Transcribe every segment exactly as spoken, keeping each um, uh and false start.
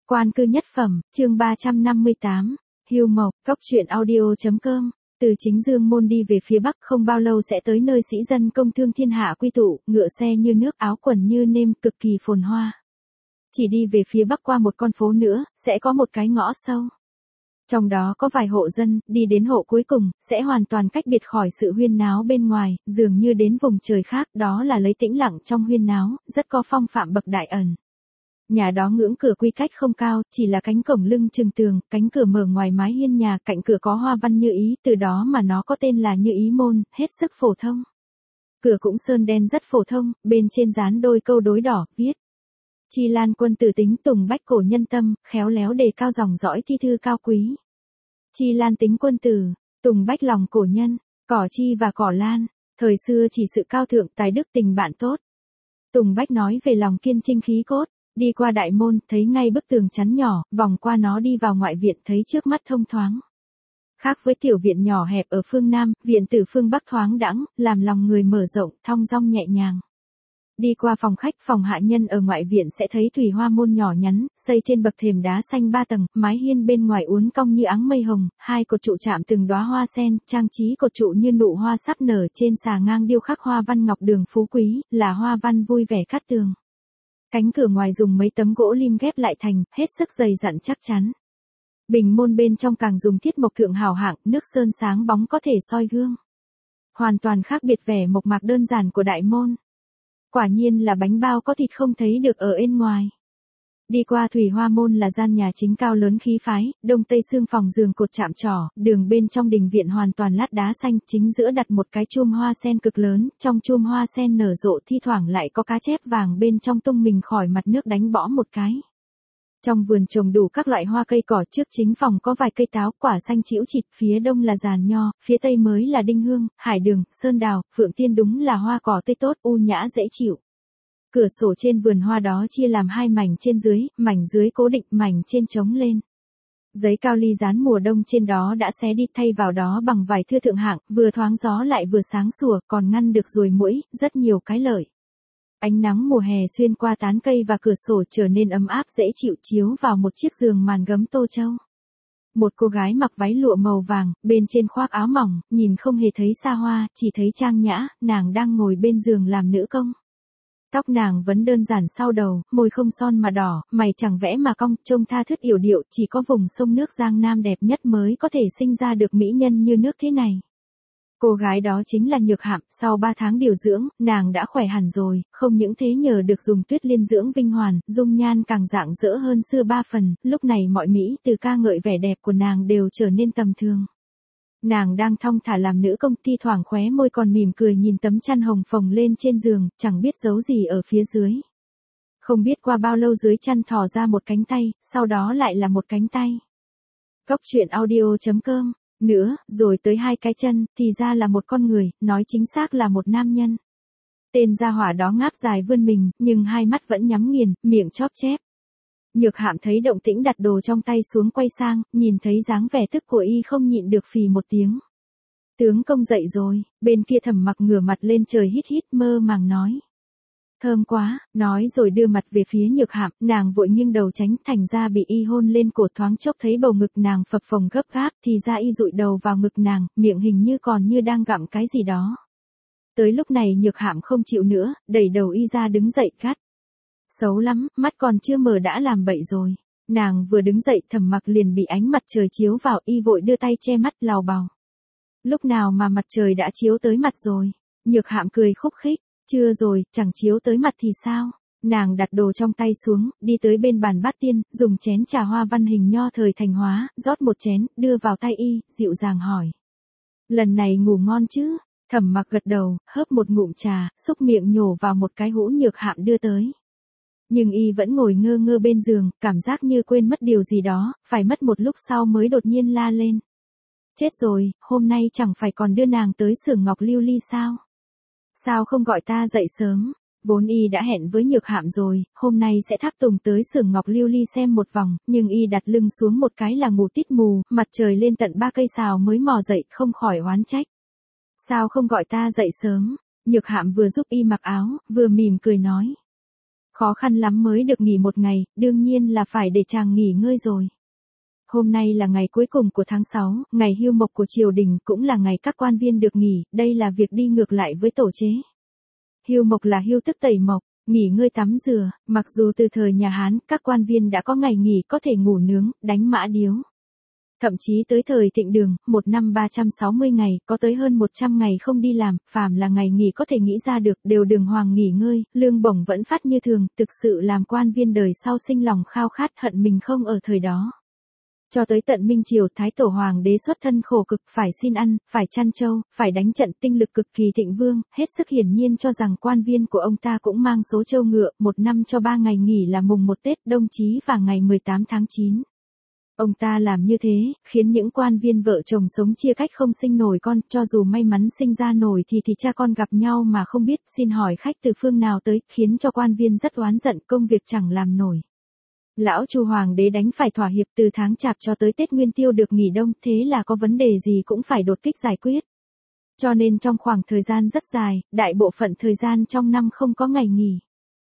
Quan cư nhất phẩm, chương ba trăm năm mươi tám, Hưu Mộc, Cốc truyện audio.com. Từ chính Dương Môn đi về phía bắc không bao lâu sẽ tới nơi sĩ dân công thương thiên hạ quy tụ, ngựa xe như nước, áo quần như nêm, cực kỳ phồn hoa. Chỉ đi về phía bắc qua một con phố nữa, sẽ có một cái ngõ sâu. Trong đó có vài hộ dân, đi đến hộ cuối cùng, sẽ hoàn toàn cách biệt khỏi sự huyên náo bên ngoài, dường như đến vùng trời khác, đó là lấy tĩnh lặng trong huyên náo, rất có phong phạm bậc đại ẩn. Nhà đó ngưỡng cửa quy cách không cao, chỉ là cánh cổng lưng chừng tường, cánh cửa mở ngoài mái hiên nhà, cạnh cửa có hoa văn như ý, từ đó mà nó có tên là Như Ý Môn, hết sức phổ thông. Cửa cũng sơn đen rất phổ thông, bên trên dán đôi câu đối đỏ, viết: Chi Lan quân tử tính tùng bách cổ nhân tâm, khéo léo đề cao dòng dõi thi thư cao quý. Chi Lan tính quân tử, tùng bách lòng cổ nhân, cỏ chi và cỏ lan, thời xưa chỉ sự cao thượng tài đức tình bạn tốt. Tùng bách nói về lòng kiên trinh khí cốt. Đi qua đại môn, thấy ngay bức tường chắn nhỏ, vòng qua nó đi vào ngoại viện, thấy trước mắt thông thoáng. Khác với tiểu viện nhỏ hẹp ở phương Nam, viện tử phương Bắc thoáng đãng, làm lòng người mở rộng, thong dong nhẹ nhàng. Đi qua phòng khách, phòng hạ nhân ở ngoại viện sẽ thấy thủy hoa môn nhỏ nhắn, xây trên bậc thềm đá xanh ba tầng, mái hiên bên ngoài uốn cong như áng mây hồng, hai cột trụ chạm từng đóa hoa sen, trang trí cột trụ như nụ hoa sắp nở, trên xà ngang điêu khắc hoa văn ngọc đường phú quý, là hoa văn vui vẻ cát tường. Cánh cửa ngoài dùng mấy tấm gỗ lim ghép lại thành, hết sức dày dặn chắc chắn. Bình môn bên trong càng dùng thiết mộc thượng hào hạng, nước sơn sáng bóng có thể soi gương. Hoàn toàn khác biệt vẻ mộc mạc đơn giản của đại môn. Quả nhiên là bánh bao có thịt không thấy được ở bên ngoài. Đi qua thủy hoa môn là gian nhà chính cao lớn khí phái, đông tây xương phòng giường cột chạm trỏ, đường bên trong đình viện hoàn toàn lát đá xanh, chính giữa đặt một cái chum hoa sen cực lớn, trong chum hoa sen nở rộ thi thoảng lại có cá chép vàng bên trong tung mình khỏi mặt nước đánh bõ một cái. Trong vườn trồng đủ các loại hoa cây cỏ, trước chính phòng có vài cây táo, quả xanh chĩu chịt, phía đông là giàn nho, phía tây mới là đinh hương, hải đường, sơn đào, phượng tiên, đúng là hoa cỏ tươi tốt, u nhã dễ chịu. Cửa sổ trên vườn hoa đó chia làm hai mảnh trên dưới, mảnh dưới cố định, mảnh trên trống lên. Giấy cao ly dán mùa đông trên đó đã xé đi, thay vào đó bằng vải thưa thượng hạng, vừa thoáng gió lại vừa sáng sủa, còn ngăn được ruồi muỗi, rất nhiều cái lợi. Ánh nắng mùa hè xuyên qua tán cây và cửa sổ trở nên ấm áp dễ chịu, chiếu vào một chiếc giường màn gấm tô châu. Một cô gái mặc váy lụa màu vàng, bên trên khoác áo mỏng, nhìn không hề thấy xa hoa, chỉ thấy trang nhã, nàng đang ngồi bên giường làm nữ công. Tóc nàng vẫn đơn giản sau đầu, môi không son mà đỏ, mày chẳng vẽ mà cong, trông tha thướt yểu điệu, chỉ có vùng sông nước Giang Nam đẹp nhất mới có thể sinh ra được mỹ nhân như nước thế này. Cô gái đó chính là Nhược Hạm, sau ba tháng điều dưỡng, nàng đã khỏe hẳn rồi, không những thế nhờ được dùng Tuyết Liên dưỡng Vinh Hoàn, dung nhan càng rạng rỡ hơn xưa ba phần, lúc này mọi mỹ từ ca ngợi vẻ đẹp của nàng đều trở nên tầm thường. Nàng đang thong thả làm nữ công, thi thoảng khóe môi còn mỉm cười nhìn tấm chăn hồng phồng lên trên giường, chẳng biết giấu gì ở phía dưới. Không biết qua bao lâu dưới chăn thò ra một cánh tay, sau đó lại là một cánh tay. Cốc truyện audio.com. Nữa, rồi tới hai cái chân, thì ra là một con người, nói chính xác là một nam nhân. Tên gia hỏa đó ngáp dài vươn mình, nhưng hai mắt vẫn nhắm nghiền, miệng chóp chép. Nhược Hạm thấy động tĩnh đặt đồ trong tay xuống quay sang, nhìn thấy dáng vẻ tức của y không nhịn được phì một tiếng. Tướng công dậy rồi, bên kia Thẩm Mặc ngửa mặt lên trời hít hít mơ màng nói. Thơm quá, nói rồi đưa mặt về phía Nhược Hạm, nàng vội nghiêng đầu tránh, thành ra bị y hôn lên cổ, thoáng chốc thấy bầu ngực nàng phập phồng gấp gáp, thì ra y dụi đầu vào ngực nàng, miệng hình như còn như đang gặm cái gì đó. Tới lúc này Nhược Hạm không chịu nữa, đẩy đầu y ra đứng dậy gắt. Xấu lắm, mắt còn chưa mở đã làm bậy rồi. Nàng vừa đứng dậy Thẩm Mặc liền bị ánh mặt trời chiếu vào, y vội đưa tay che mắt lào bào. Lúc nào mà mặt trời đã chiếu tới mặt rồi? Nhược Hạm cười khúc khích. Chưa rồi, chẳng chiếu tới mặt thì sao? Nàng đặt đồ trong tay xuống, đi tới bên bàn bát tiên, dùng chén trà hoa văn hình nho thời thành hóa, rót một chén, đưa vào tay y, dịu dàng hỏi. Lần này ngủ ngon chứ? Thẩm Mặc gật đầu, hớp một ngụm trà, xúc miệng nhổ vào một cái hũ Nhược Hạm đưa tới. Nhưng y vẫn ngồi ngơ ngơ bên giường, cảm giác như quên mất điều gì đó, phải mất một lúc sau mới đột nhiên la lên. Chết rồi, hôm nay chẳng phải còn đưa nàng tới xưởng ngọc lưu ly sao? Sao không gọi ta dậy sớm? Vốn y đã hẹn với Nhược Hạm rồi, hôm nay sẽ tháp tùng tới xưởng ngọc lưu ly xem một vòng, nhưng y đặt lưng xuống một cái là ngủ tít mù, mặt trời lên tận ba cây sào mới mò dậy, không khỏi oán trách. Sao không gọi ta dậy sớm? Nhược Hạm vừa giúp y mặc áo, vừa mỉm cười nói. Khó khăn lắm mới được nghỉ một ngày, đương nhiên là phải để chàng nghỉ ngơi rồi. Hôm nay là ngày cuối cùng của tháng sáu, ngày hưu mộc của triều đình, cũng là ngày các quan viên được nghỉ, đây là việc đi ngược lại với tổ chế. Hưu mộc là hưu tức tẩy mộc, nghỉ ngơi tắm rửa, mặc dù từ thời nhà Hán, các quan viên đã có ngày nghỉ có thể ngủ nướng, đánh mã điếu. Thậm chí tới thời Thịnh Đường, một năm ba trăm sáu mươi ngày, có tới hơn một trăm ngày không đi làm, phàm là ngày nghỉ có thể nghĩ ra được, đều đường hoàng nghỉ ngơi, lương bổng vẫn phát như thường, thực sự làm quan viên đời sau sinh lòng khao khát hận mình không ở thời đó. Cho tới tận Minh Triều, Thái Tổ Hoàng đế xuất thân khổ cực, phải xin ăn, phải chăn trâu, phải đánh trận, tinh lực cực kỳ thịnh vương, hết sức hiển nhiên cho rằng quan viên của ông ta cũng mang số trâu ngựa, một năm cho ba ngày nghỉ là mùng một Tết, Đông Chí và ngày mười tám tháng chín. Ông ta làm như thế, khiến những quan viên vợ chồng sống chia cách không sinh nổi con, cho dù may mắn sinh ra nổi thì thì cha con gặp nhau mà không biết, xin hỏi khách từ phương nào tới, khiến cho quan viên rất oán giận, công việc chẳng làm nổi. Lão Chu Hoàng đế đánh phải thỏa hiệp, từ tháng Chạp cho tới Tết Nguyên Tiêu được nghỉ đông, thế là có vấn đề gì cũng phải đột kích giải quyết. Cho nên trong khoảng thời gian rất dài, đại bộ phận thời gian trong năm không có ngày nghỉ.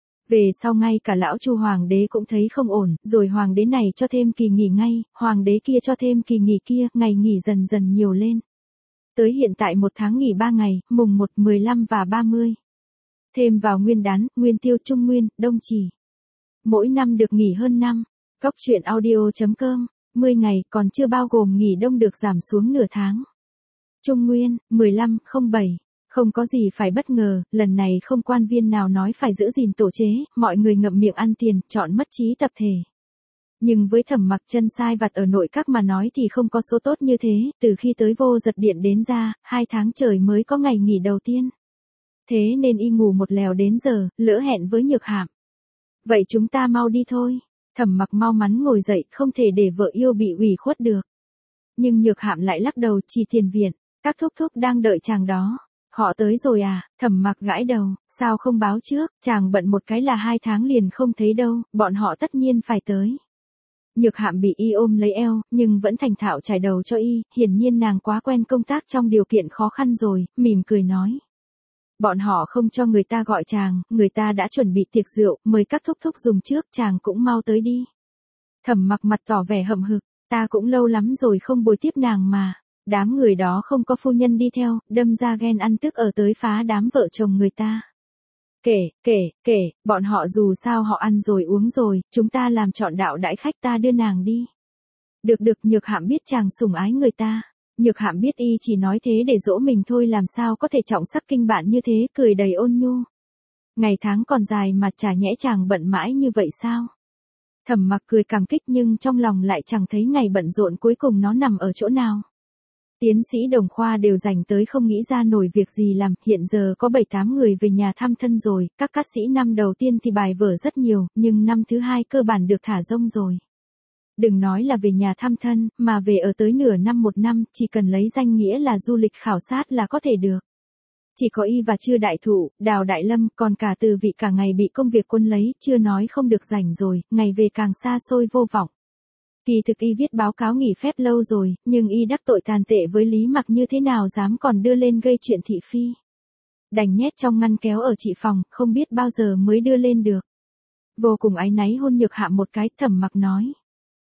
Về sau ngay cả lão Chu Hoàng đế cũng thấy không ổn, rồi hoàng đế này cho thêm kỳ nghỉ ngay, hoàng đế kia cho thêm kỳ nghỉ kia, ngày nghỉ dần dần nhiều lên. Tới hiện tại một tháng nghỉ ba ngày, mùng một, mười lăm và ba mươi. Thêm vào Nguyên Đán, Nguyên Tiêu, Trung Nguyên, Đông Chỉ. Mỗi năm được nghỉ hơn năm. Cóc truyện audio chấm com, mười ngày, còn chưa bao gồm nghỉ đông được giảm xuống nửa tháng. Trung Nguyên, mười lăm, không bảy. Không có gì phải bất ngờ, lần này không quan viên nào nói phải giữ gìn tổ chế, mọi người ngậm miệng ăn tiền, chọn mất trí tập thể. Nhưng với Thẩm Mặc chân sai vặt ở nội các mà nói thì không có số tốt như thế, từ khi tới Vô Giật Điện đến ra, hai tháng trời mới có ngày nghỉ đầu tiên. Thế nên y ngủ một lèo đến giờ, lỡ hẹn với Nhược Hạm. Vậy chúng ta mau đi thôi. Thẩm Mặc mau mắn ngồi dậy, không thể để vợ yêu bị ủy khuất được. Nhưng Nhược Hạm lại lắc đầu, chỉ tiền viện, các thúc thúc đang đợi chàng đó. Họ tới rồi à? Thẩm Mặc gãi đầu, sao không báo trước, chàng bận một cái là hai tháng liền không thấy đâu, bọn họ tất nhiên phải tới. Nhược Hạm bị y ôm lấy eo, nhưng vẫn thành thạo trải đầu cho y, hiển nhiên nàng quá quen công tác trong điều kiện khó khăn rồi, mỉm cười nói. Bọn họ không cho người ta gọi chàng, người ta đã chuẩn bị tiệc rượu, mời các thúc thúc dùng trước, chàng cũng mau tới đi. Thẩm Mặc mặt tỏ vẻ hậm hực, ta cũng lâu lắm rồi không bồi tiếp nàng mà. Đám người đó không có phu nhân đi theo, đâm ra ghen ăn tức ở tới phá đám vợ chồng người ta. Kể, kể, kể, bọn họ dù sao họ ăn rồi uống rồi, chúng ta làm trọn đạo đãi khách, ta đưa nàng đi. Được được, Nhược Hạm biết chàng sủng ái người ta. Nhược Hạm biết y chỉ nói thế để dỗ mình thôi, làm sao có thể trọng sắc kinh bạn như thế, cười đầy ôn nhu. Ngày tháng còn dài mà chả nhẽ chàng bận mãi như vậy sao? Thẩm Mặc cười cảm kích nhưng trong lòng lại chẳng thấy ngày bận rộn cuối cùng nó nằm ở chỗ nào. Tiến sĩ đồng khoa đều dành tới không nghĩ ra nổi việc gì làm, hiện giờ có bảy tám người về nhà thăm thân rồi, các cát sĩ năm đầu tiên thì bài vở rất nhiều, nhưng năm thứ hai cơ bản được thả rông rồi. Đừng nói là về nhà thăm thân, mà về ở tới nửa năm một năm, chỉ cần lấy danh nghĩa là du lịch khảo sát là có thể được. Chỉ có y và Trư Đại Thụ, Đào Đại Lâm, còn cả Từ Vị cả ngày bị công việc quân lấy, chưa nói không được rảnh rồi, ngày về càng xa xôi vô vọng. Kỳ thực y viết báo cáo nghỉ phép lâu rồi, nhưng y đắc tội tàn tệ với Lý Mặc như thế nào dám còn đưa lên gây chuyện thị phi. Đành nhét trong ngăn kéo ở chị phòng, không biết bao giờ mới đưa lên được. Vô cùng áy náy hôn Nhược Hạm một cái, Thẩm Mặc nói.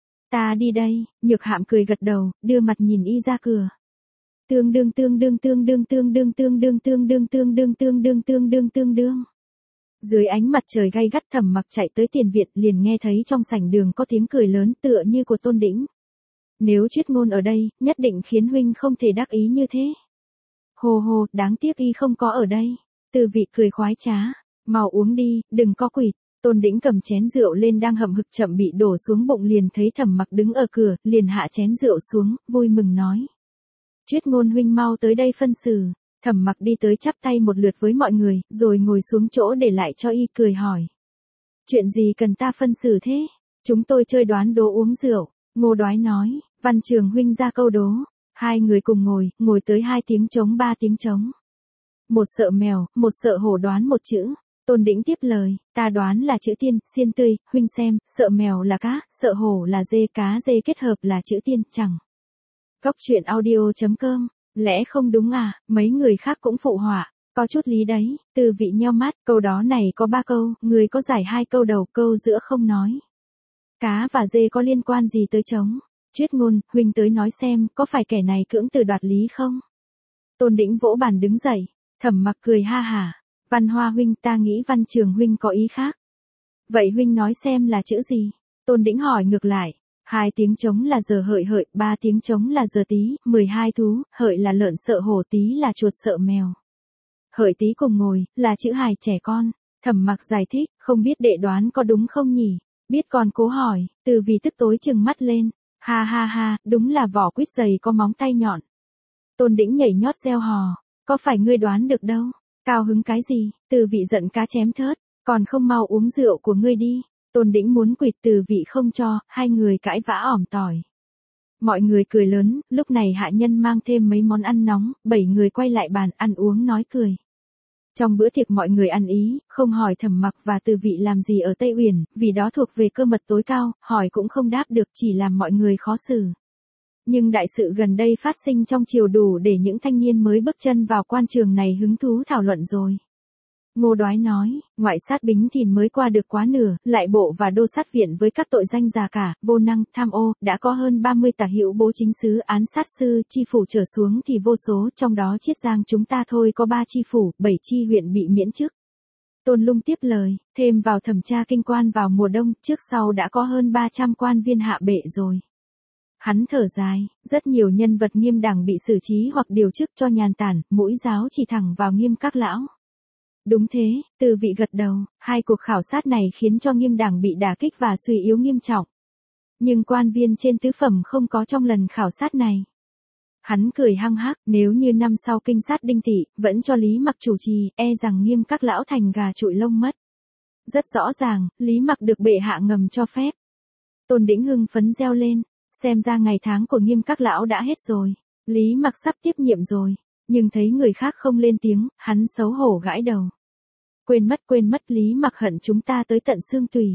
Ta đi đây, Nhược Hạm cười gật đầu, đưa mặt nhìn y ra cửa. Tương đương tương đương tương đương tương đương tương đương tương đương tương đương tương đương tương đương tương đương. Dưới ánh mặt trời gay gắt, Thẩm Mặc chạy tới tiền viện, liền nghe thấy trong sảnh đường có tiếng cười lớn tựa như của Tôn Đĩnh. Nếu Triết Ngôn ở đây, nhất định khiến huynh không thể đắc ý như thế. Hồ hồ, đáng tiếc y không có ở đây. Từ Vị cười khoái trá, mau uống đi, đừng có quỵt. Tôn Đĩnh cầm chén rượu lên đang hậm hực chậm bị đổ xuống bụng, liền thấy Thẩm Mặc đứng ở cửa, liền hạ chén rượu xuống, vui mừng nói. Triết Ngôn huynh mau tới đây phân xử. Thẩm Mặc đi tới chắp tay một lượt với mọi người, rồi ngồi xuống chỗ để lại cho y, cười hỏi. Chuyện gì cần ta phân xử thế? Chúng tôi chơi đoán đố uống rượu. Ngô Đoái nói, Văn Trường huynh ra câu đố. Hai người cùng ngồi, ngồi tới hai tiếng trống ba tiếng trống. Một sợ mèo, một sợ hổ đoán một chữ. Tôn Đĩnh tiếp lời, ta đoán là chữ tiên, xiên tươi, huynh xem, sợ mèo là cá, sợ hổ là dê, cá dê kết hợp là chữ tiên, chẳng. Cóc truyện audio chấm com. Lẽ không đúng à, mấy người khác cũng phụ họa. Có chút lý đấy, Từ Vị nheo mắt, câu đó này có ba câu, người có giải hai câu đầu, câu giữa không nói. Cá và dê có liên quan gì tới trống? Chuyết ngôn, huynh tới nói xem, có phải kẻ này cưỡng từ đoạt lý không? Tôn Đĩnh vỗ bàn đứng dậy, Thẩm Mặc cười ha hả. Văn Hoa huynh, ta nghĩ Văn Trường huynh có ý khác. Vậy huynh nói xem là chữ gì? Tôn Đĩnh hỏi ngược lại. Hai tiếng trống là giờ hợi hợi, ba tiếng trống là giờ tí, mười hai thú, hợi là lợn sợ hổ, tí là chuột sợ mèo. Hợi tí cùng ngồi, là chữ hài trẻ con. Thẩm Mặc giải thích, không biết đệ đoán có đúng không nhỉ? Biết còn cố hỏi, Từ Vì tức tối trừng mắt lên. Ha ha ha, đúng là vỏ quýt dày có móng tay nhọn. Tôn Đĩnh nhảy nhót reo hò, có phải ngươi đoán được đâu? Cao hứng cái gì? Từ Vị giận cá chém thớt, còn không mau uống rượu của ngươi đi. Tôn Đĩnh muốn quỵt, Từ Vị không cho, hai người cãi vã ỏm tỏi. Mọi người cười lớn, lúc này hạ nhân mang thêm mấy món ăn nóng, bảy người quay lại bàn ăn uống nói cười. Trong bữa tiệc mọi người ăn ý, không hỏi Thẩm Mặc và Từ Vị làm gì ở Tây Uyển, vì đó thuộc về cơ mật tối cao, hỏi cũng không đáp được, chỉ làm mọi người khó xử. Nhưng đại sự gần đây phát sinh trong triều đủ để những thanh niên mới bước chân vào quan trường này hứng thú thảo luận rồi. Ngô Đoái nói, ngoại sát Bính Thìn mới qua được quá nửa, lại bộ và đô sát viện với các tội danh già cả, vô năng, tham ô, đã có hơn ba mươi tả hữu bố chính sứ, án sát sư, chi phủ trở xuống thì vô số, trong đó Chiết Giang chúng ta thôi có ba chi phủ, bảy chi huyện bị miễn chức. Tôn Lung tiếp lời, thêm vào thẩm tra kinh quan vào mùa đông, trước sau đã có hơn ba trăm quan viên hạ bệ rồi. Hắn thở dài, rất nhiều nhân vật nghiêm đảng bị xử trí hoặc điều chức cho nhàn tản, mũi giáo chỉ thẳng vào Nghiêm các lão. Đúng thế, Từ Vị gật đầu, hai cuộc khảo sát này khiến cho Nghiêm đảng bị đả kích và suy yếu nghiêm trọng. Nhưng quan viên trên tứ phẩm không có trong lần khảo sát này. Hắn cười hăng hắc, nếu như năm sau kinh sát Đinh Thị, vẫn cho Lý Mặc chủ trì, e rằng Nghiêm các lão thành gà trụi lông mất. Rất rõ ràng, Lý Mặc được bệ hạ ngầm cho phép. Tôn Đĩnh hưng phấn reo lên, xem ra ngày tháng của Nghiêm các lão đã hết rồi. Lý Mặc sắp tiếp nhiệm rồi, nhưng thấy người khác không lên tiếng, hắn xấu hổ gãi đầu. Quên mất quên mất Lý Mặc hận chúng ta tới tận xương tủy.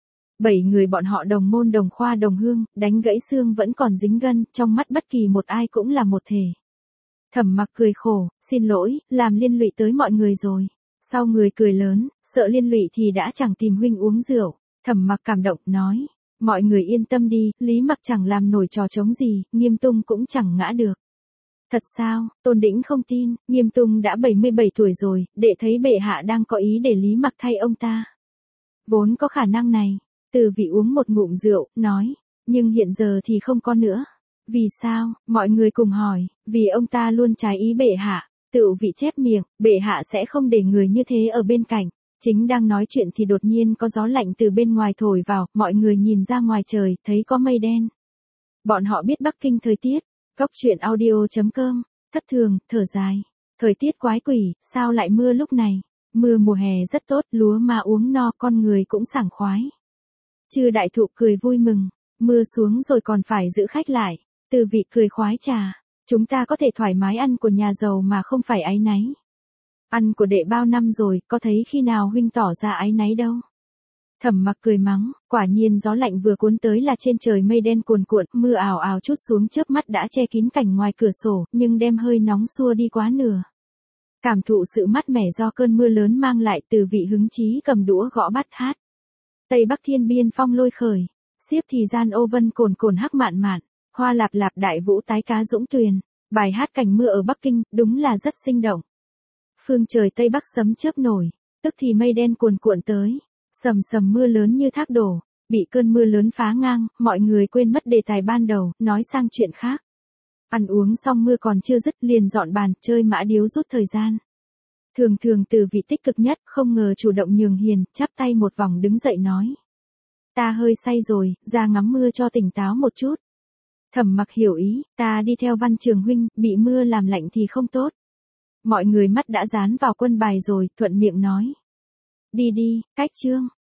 Bảy người bọn họ đồng môn đồng khoa đồng hương, đánh gãy xương vẫn còn dính gân, trong mắt bất kỳ một ai cũng là một thể. Thẩm Mặc cười khổ, xin lỗi, làm liên lụy tới mọi người rồi. Sau người cười lớn, sợ liên lụy thì đã chẳng tìm huynh uống rượu. Thẩm Mặc cảm động, nói, mọi người yên tâm đi, Lý Mặc chẳng làm nổi trò trống gì, Nghiêm Tung cũng chẳng ngã được. Thật sao? Tôn Đĩnh không tin, Nghiêm Tung đã bảy mươi bảy tuổi rồi, đệ thấy bệ hạ đang có ý để Lý Mặc thay ông ta. Vốn có khả năng này. Từ Vị uống một ngụm rượu, nói, nhưng hiện giờ thì không có nữa. Vì sao? Mọi người cùng hỏi, vì ông ta luôn trái ý bệ hạ. Tự Vị chép miệng, bệ hạ sẽ không để người như thế ở bên cạnh. Chính đang nói chuyện thì đột nhiên có gió lạnh từ bên ngoài thổi vào, mọi người nhìn ra ngoài trời, thấy có mây đen. Bọn họ biết Bắc Kinh thời tiết. Góc truyện audio chấm com, thất thường, thở dài. Thời tiết quái quỷ, sao lại mưa lúc này? Mưa mùa hè rất tốt, lúa mà uống no, con người cũng sảng khoái. Chư đại thụ cười vui mừng, mưa xuống rồi còn phải giữ khách lại. Từ Vị cười khoái trà, chúng ta có thể thoải mái ăn của nhà giàu mà không phải áy náy. Ăn của đệ bao năm rồi, có thấy khi nào huynh tỏ ra áy náy đâu. Thẩm Mặc cười mắng, quả nhiên gió lạnh vừa cuốn tới là trên trời mây đen cuồn cuộn, mưa ảo ảo trút xuống chớp mắt đã che kín cảnh ngoài cửa sổ, nhưng đem hơi nóng xua đi quá nửa. Cảm thụ sự mát mẻ do cơn mưa lớn mang lại, Từ Vị hứng chí cầm đũa gõ bát hát. Tây Bắc thiên biên phong lôi khởi, xiếp thì gian ô vân cồn cồn hắc mạn mạn, hoa lạp lạp đại vũ tái cá dũng tuyền. Bài hát cảnh mưa ở Bắc Kinh, đúng là rất sinh động. Phương trời Tây Bắc sấm chớp nổi, tức thì mây đen cuồn cuộn tới. Sầm sầm mưa lớn như thác đổ, bị cơn mưa lớn phá ngang, mọi người quên mất đề tài ban đầu, nói sang chuyện khác. Ăn uống xong mưa còn chưa dứt, liền dọn bàn, chơi mã điếu rút thời gian. Thường thường Từ Vị tích cực nhất, không ngờ chủ động nhường hiền, chắp tay một vòng đứng dậy nói. Ta hơi say rồi, ra ngắm mưa cho tỉnh táo một chút. Thẩm Mặc hiểu ý, ta đi theo Văn Trường huynh, bị mưa làm lạnh thì không tốt. Mọi người mắt đã dán vào quân bài rồi, thuận miệng nói. Đi đi, cách chương.